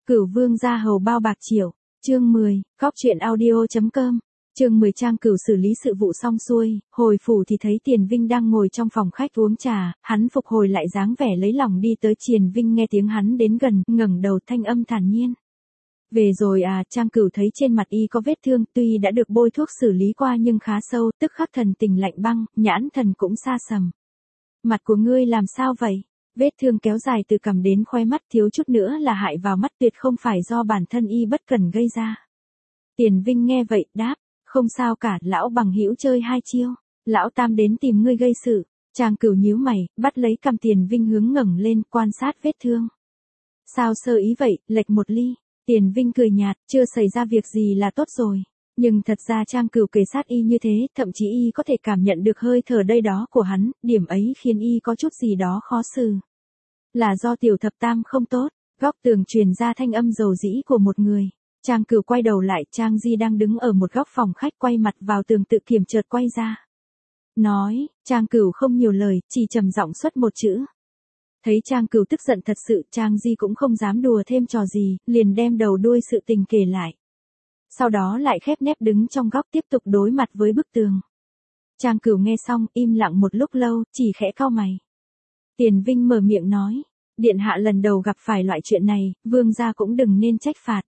Cửu vương gia hầu bao bạc triệu. Chương 10, Cóc truyện audio.com. Chương 10 Trang Cửu xử lý sự vụ xong xuôi, hồi phủ thì thấy Tiền Vinh đang ngồi trong phòng khách uống trà, hắn phục hồi lại dáng vẻ lấy lòng đi tới Tiền Vinh nghe tiếng hắn đến gần, ngẩng đầu thanh âm thản nhiên. Về rồi à, Trang Cửu thấy trên mặt y có vết thương, tuy đã được bôi thuốc xử lý qua nhưng khá sâu, tức khắc thần tình lạnh băng, nhãn thần cũng xa sầm. Mặt của ngươi làm sao vậy? Vết thương kéo dài từ cằm đến khóe mắt, thiếu chút nữa là hại vào mắt, tuyệt không phải do bản thân y bất cẩn gây ra. Tiền Vinh nghe vậy, đáp, không sao cả, lão bằng hữu chơi hai chiêu, lão tam đến tìm ngươi gây sự. Trang Cửu nhíu mày, bắt lấy cằm Tiền Vinh hướng ngẩng lên, quan sát vết thương. Sao sơ ý vậy, lệch một ly. Tiền Vinh cười nhạt, chưa xảy ra việc gì là tốt rồi. Nhưng thật ra Trang Cửu kề sát y như thế, thậm chí y có thể cảm nhận được hơi thở đây đó của hắn, điểm ấy khiến y có chút gì đó khó xử. Là do tiểu thập tam không tốt, góc tường truyền ra thanh âm dầu dĩ của một người. Trang Cửu quay đầu lại, Trang Di đang đứng ở một góc phòng khách quay mặt vào tường tự kiểm chợt quay ra. Nói, Trang Cửu không nhiều lời, chỉ trầm giọng xuất một chữ. Thấy Trang Cửu tức giận thật sự, Trang Di cũng không dám đùa thêm trò gì, liền đem đầu đuôi sự tình kể lại. Sau đó lại khép nép đứng trong góc tiếp tục đối mặt với bức tường. Trang Cửu nghe xong, im lặng một lúc lâu, chỉ khẽ cau mày. Tiền Vinh mở miệng nói, điện hạ lần đầu gặp phải loại chuyện này, vương gia cũng đừng nên trách phạt.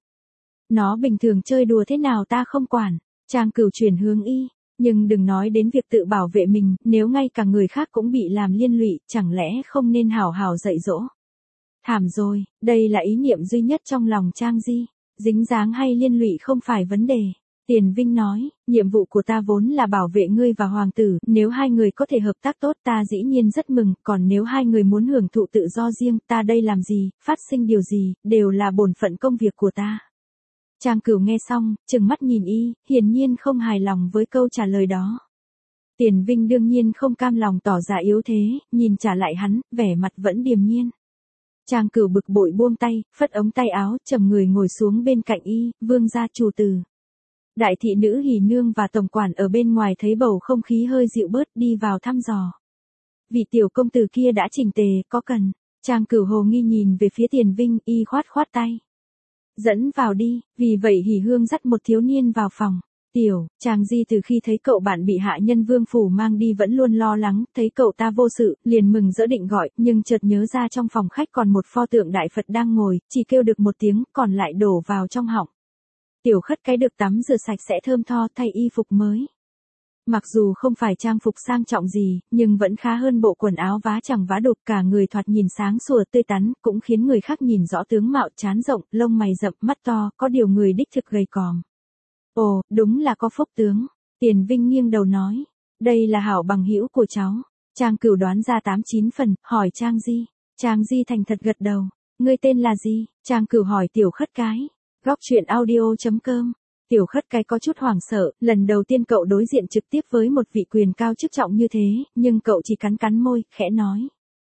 Nó bình thường chơi đùa thế nào ta không quản. Trang Cửu chuyển hướng y, nhưng đừng nói đến việc tự bảo vệ mình, nếu ngay cả người khác cũng bị làm liên lụy, chẳng lẽ không nên hảo hảo dạy dỗ. Thảm rồi, đây là ý niệm duy nhất trong lòng Trang Di. Dính dáng hay liên lụy không phải vấn đề. Tiền Vinh nói, nhiệm vụ của ta vốn là bảo vệ ngươi và hoàng tử, nếu hai người có thể hợp tác tốt ta dĩ nhiên rất mừng, còn nếu hai người muốn hưởng thụ tự do riêng, ta đây làm gì, phát sinh điều gì, đều là bổn phận công việc của ta. Trang Cửu nghe xong, trừng mắt nhìn y, hiển nhiên không hài lòng với câu trả lời đó. Tiền Vinh đương nhiên không cam lòng tỏ ra yếu thế, nhìn trả lại hắn, vẻ mặt vẫn điềm nhiên. Trang Cửu bực bội buông tay, phất ống tay áo, trầm người ngồi xuống bên cạnh y, vương gia chủ tử. Đại thị nữ Hỉ Nương và tổng quản ở bên ngoài thấy bầu không khí hơi dịu bớt, đi vào thăm dò. Vị tiểu công tử kia đã chỉnh tề, có cần? Trang Cửu hồ nghi nhìn về phía Tiền Vinh, y khoát tay. Dẫn vào đi, vì vậy Hỉ Hương dắt một thiếu niên vào phòng. Tiểu, Trang Di từ khi thấy cậu bạn bị hạ nhân vương phủ mang đi vẫn luôn lo lắng, thấy cậu ta vô sự, liền mừng rỡ định gọi, nhưng chợt nhớ ra trong phòng khách còn một pho tượng đại Phật đang ngồi, chỉ kêu được một tiếng, còn lại đổ vào trong họng. Tiểu Khất cái được tắm rửa sạch sẽ thơm tho, thay y phục mới. Mặc dù không phải trang phục sang trọng gì, nhưng vẫn khá hơn bộ quần áo vá chẳng vá đục, cả người thoạt nhìn sáng sủa tươi tắn, cũng khiến người khác nhìn rõ tướng mạo, trán rộng, lông mày rậm, mắt to, có điều người đích thực gầy còm. Ồ, đúng là có phúc tướng. Tiền Vinh nghiêng đầu nói, đây là hảo bằng hữu của cháu. Trang Cửu đoán ra 8-9 phần, hỏi Trang Di. Trang Di thành thật gật đầu. Ngươi tên là gì? Trang Cửu hỏi Tiểu Khất cái. Góc truyện audio.com. Tiểu Khất cái có chút hoảng sợ, lần đầu tiên cậu đối diện trực tiếp với một vị quyền cao chức trọng như thế, nhưng cậu chỉ cắn cắn môi, khẽ nói.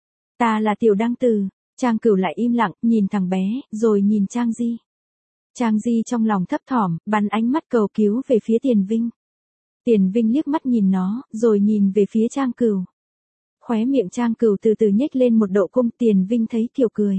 Ta là Tiểu Đăng Từ. Trang Cửu lại im lặng, nhìn thằng bé, rồi nhìn Trang Di. Trang Di trong lòng thấp thỏm, bắn ánh mắt cầu cứu về phía Tiền Vinh. Tiền Vinh liếc mắt nhìn nó, rồi nhìn về phía Trang Cửu. Khóe miệng Trang Cửu từ từ nhếch lên một độ cung, Tiền Vinh thấy kiểu cười.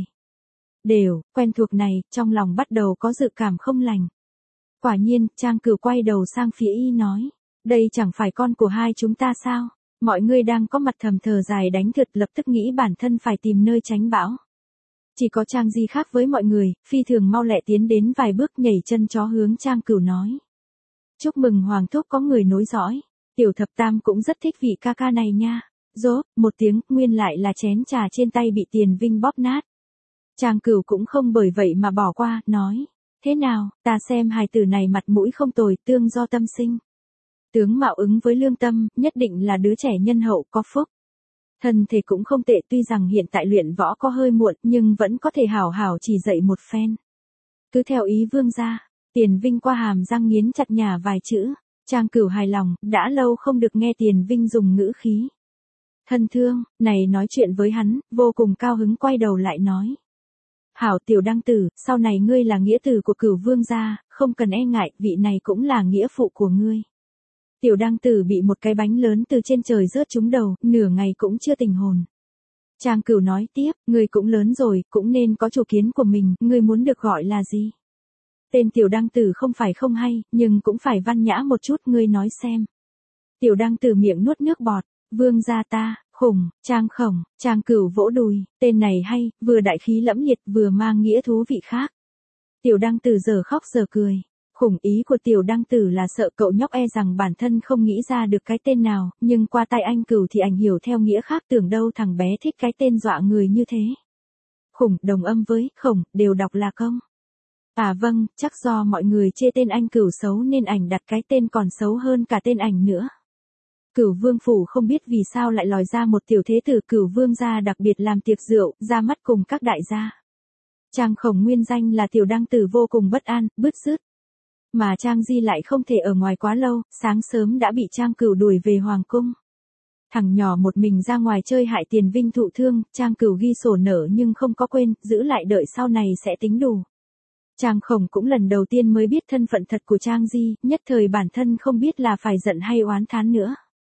Đều, quen thuộc này, trong lòng bắt đầu có dự cảm không lành. Quả nhiên, Trang Cửu quay đầu sang phía y nói. Đây chẳng phải con của hai chúng ta sao? Mọi người đang có mặt thầm thờ dài đánh thượt, lập tức nghĩ bản thân phải tìm nơi tránh bão. Chỉ có Trang Di khác với mọi người, phi thường mau lẹ tiến đến vài bước, nhảy chân chó hướng Trang Cửu nói. Chúc mừng Hoàng thúc có người nối dõi. Tiểu thập tam cũng rất thích vị ca ca này nha. Rốt, một tiếng, nguyên lại là chén trà trên tay bị Tiền Vinh bóp nát. Trang Cửu cũng không bởi vậy mà bỏ qua, nói. Thế nào, ta xem hài tử này mặt mũi không tồi, tương do tâm sinh. Tướng mạo ứng với lương tâm, nhất định là đứa trẻ nhân hậu có phúc. Thân thể cũng không tệ, tuy rằng hiện tại luyện võ có hơi muộn, nhưng vẫn có thể hảo hảo chỉ dạy một phen. Cứ theo ý vương gia. Tiền Vinh qua hàm răng nghiến chặt nhả vài chữ. Trang Cửu hài lòng, đã lâu không được nghe Tiền Vinh dùng ngữ khí thân thương, này nói chuyện với hắn, vô cùng cao hứng, quay đầu lại nói. Hảo Tiểu Đăng Tử, sau này ngươi là nghĩa tử của Cửu vương gia, không cần e ngại, vị này cũng là nghĩa phụ của ngươi. Tiểu Đăng Tử bị một cái bánh lớn từ trên trời rớt trúng đầu, nửa ngày cũng chưa tỉnh hồn. Trang Cửu nói tiếp, ngươi cũng lớn rồi, cũng nên có chủ kiến của mình, ngươi muốn được gọi là gì? Tên Tiểu Đăng Tử không phải không hay, nhưng cũng phải văn nhã một chút, ngươi nói xem. Tiểu Đăng Tử miệng nuốt nước bọt, vương gia ta, khủng, Trang Khổng, Trang Cửu vỗ đùi, tên này hay, vừa đại khí lẫm liệt vừa mang nghĩa thú vị khác. Tiểu Đăng Tử giờ khóc giờ cười. Khủng ý của Tiểu Đăng Tử là sợ cậu nhóc e rằng bản thân không nghĩ ra được cái tên nào, nhưng qua tai anh Cửu thì ảnh hiểu theo nghĩa khác, tưởng đâu thằng bé thích cái tên dọa người như thế. Khủng đồng âm với khổng đều đọc là công. À vâng, chắc do mọi người chê tên anh Cửu xấu nên ảnh đặt cái tên còn xấu hơn cả tên ảnh nữa. Cửu Vương phủ không biết vì sao lại lòi ra một tiểu thế tử Cửu Vương gia đặc biệt làm tiệc rượu, ra mắt cùng các đại gia. Trang Khổng nguyên danh là Tiểu Đăng Tử vô cùng bất an, bứt rứt. Mà Trang Di lại không thể ở ngoài quá lâu, sáng sớm đã bị Trang Cửu đuổi về hoàng cung. Thằng nhỏ một mình ra ngoài chơi hại Tiền Vinh thụ thương, Trang Cửu ghi sổ nợ nhưng không có quên, giữ lại đợi sau này sẽ tính đủ. Trang Khổng cũng lần đầu tiên mới biết thân phận thật của Trang Di, nhất thời bản thân không biết là phải giận hay oán thán nữa.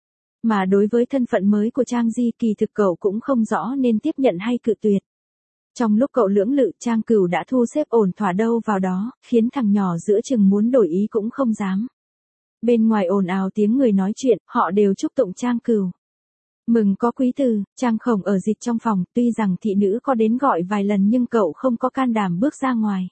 Mà đối với thân phận mới của Trang Di kỳ thực cậu cũng không rõ nên tiếp nhận hay cự tuyệt. Trong lúc cậu lưỡng lự, Trang Cửu đã thu xếp ổn thỏa đâu vào đó, khiến thằng nhỏ giữa chừng muốn đổi ý cũng không dám. Bên ngoài ồn ào tiếng người nói chuyện, họ đều chúc tụng Trang Cửu. Mừng có quý từ, Trang Khổng ở dịch trong phòng, tuy rằng thị nữ có đến gọi vài lần nhưng cậu không có can đảm bước ra ngoài.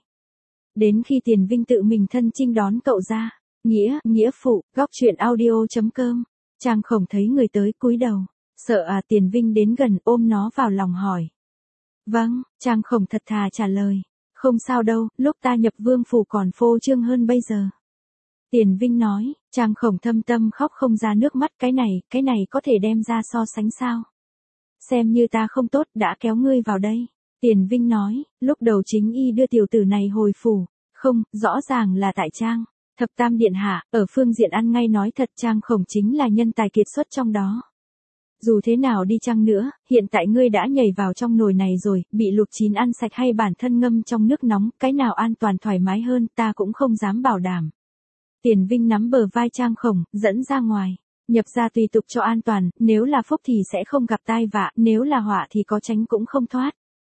Đến khi Tiền Vinh tự mình thân chinh đón cậu ra, nghĩa phụ, góc truyện audio.com, Trang Khổng thấy người tới cúi đầu, sợ Tiền Vinh đến gần ôm nó vào lòng hỏi. Vâng, Trang Khổng thật thà trả lời, không sao đâu, lúc ta nhập vương phủ còn phô trương hơn bây giờ. Tiền Vinh nói, Trang Khổng thâm tâm khóc không ra nước mắt, cái này có thể đem ra so sánh sao? Xem như ta không tốt đã kéo ngươi vào đây. Tiền Vinh nói, lúc đầu chính y đưa tiểu tử này hồi phủ, không, rõ ràng là tại Trang. Thập Tam Điện Hạ, ở phương diện ăn ngay nói thật Trang Khổng chính là nhân tài kiệt xuất trong đó. Dù thế nào đi chăng nữa, hiện tại ngươi đã nhảy vào trong nồi này rồi, bị luộc chín ăn sạch hay bản thân ngâm trong nước nóng, cái nào an toàn thoải mái hơn ta cũng không dám bảo đảm. Tiền Vinh nắm bờ vai Trang Khổng, dẫn ra ngoài. Nhập ra tùy tục cho an toàn, nếu là phúc thì sẽ không gặp tai vạ, nếu là họa thì có tránh cũng không thoát.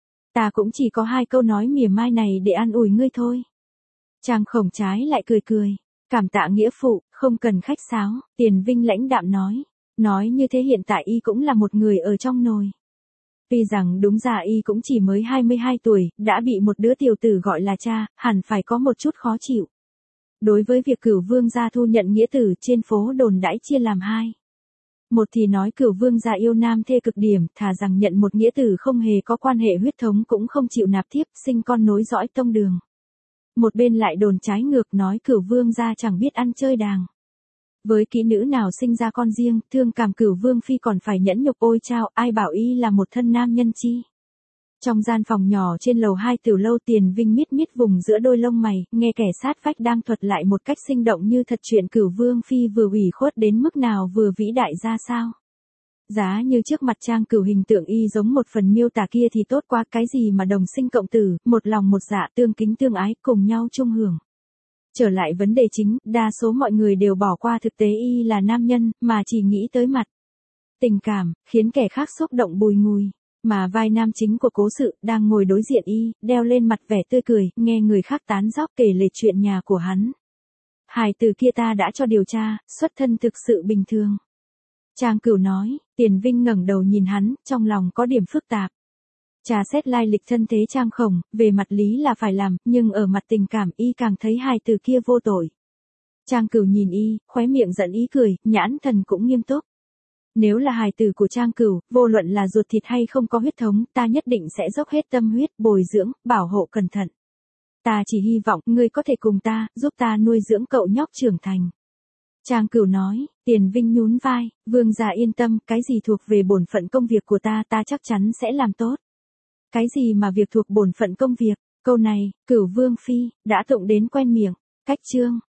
Ta cũng chỉ có 2 câu nói mỉa mai này để an ủi ngươi thôi. Trang Khổng trái lại cười cười. Cảm tạ nghĩa phụ, không cần khách sáo, Tiền Vinh lãnh đạm nói. Nói như thế hiện tại y cũng là một người ở trong nồi. Tuy rằng đúng ra y cũng chỉ mới 22 tuổi, đã bị một đứa tiểu tử gọi là cha, hẳn phải có một chút khó chịu. Đối với việc Cửu Vương gia thu nhận nghĩa tử trên phố đồn đãi chia làm 2. Một thì nói Cửu Vương gia yêu nam thê cực điểm, thà rằng nhận một nghĩa tử không hề có quan hệ huyết thống cũng không chịu nạp thiếp, sinh con nối dõi tông đường. Một bên lại đồn trái ngược nói Cửu Vương gia chẳng biết ăn chơi đàng. Với kỹ nữ nào sinh ra con riêng, thương cảm Cửu Vương phi còn phải nhẫn nhục ôi chao, ai bảo y là một thân nam nhân chi. Trong gian phòng nhỏ trên lầu 2 tiểu lâu Tiền Vinh miết vùng giữa đôi lông mày, nghe kẻ sát vách đang thuật lại một cách sinh động như thật chuyện Cửu Vương phi vừa ủy khuất đến mức nào vừa vĩ đại ra sao. Giá như trước mặt Trang Cửu hình tượng y giống một phần miêu tả kia thì tốt quá, cái gì mà đồng sinh cộng tử, một lòng một dạ tương kính tương ái cùng nhau chung hưởng. Trở lại vấn đề chính, đa số mọi người đều bỏ qua thực tế y là nam nhân, mà chỉ nghĩ tới mặt tình cảm, khiến kẻ khác xúc động bùi ngùi. Mà vai nam chính của cố sự, đang ngồi đối diện y, đeo lên mặt vẻ tươi cười, nghe người khác tán dóc kể lể chuyện nhà của hắn. Hài tử kia ta đã cho điều tra, xuất thân thực sự bình thường. Trang Cửu nói, Tiền Vinh ngẩng đầu nhìn hắn, trong lòng có điểm phức tạp. Trà xét lai lịch thân thế Trang Khổng, về mặt lý là phải làm, nhưng ở mặt tình cảm y càng thấy hài tử kia vô tội. Trang Cửu nhìn y, khóe miệng giận ý cười, nhãn thần cũng nghiêm túc. Nếu là hài tử của Trang Cửu, vô luận là ruột thịt hay không có huyết thống, ta nhất định sẽ dốc hết tâm huyết, bồi dưỡng, bảo hộ cẩn thận. Ta chỉ hy vọng ngươi có thể cùng ta, giúp ta nuôi dưỡng cậu nhóc trưởng thành. Trang Cửu nói, Tiền Vinh nhún vai, vương gia yên tâm, cái gì thuộc về bổn phận công việc của ta chắc chắn sẽ làm tốt. Cái gì mà việc thuộc bổn phận công việc, câu này, Cửu Vương phi, đã tụng đến quen miệng. Cách chương.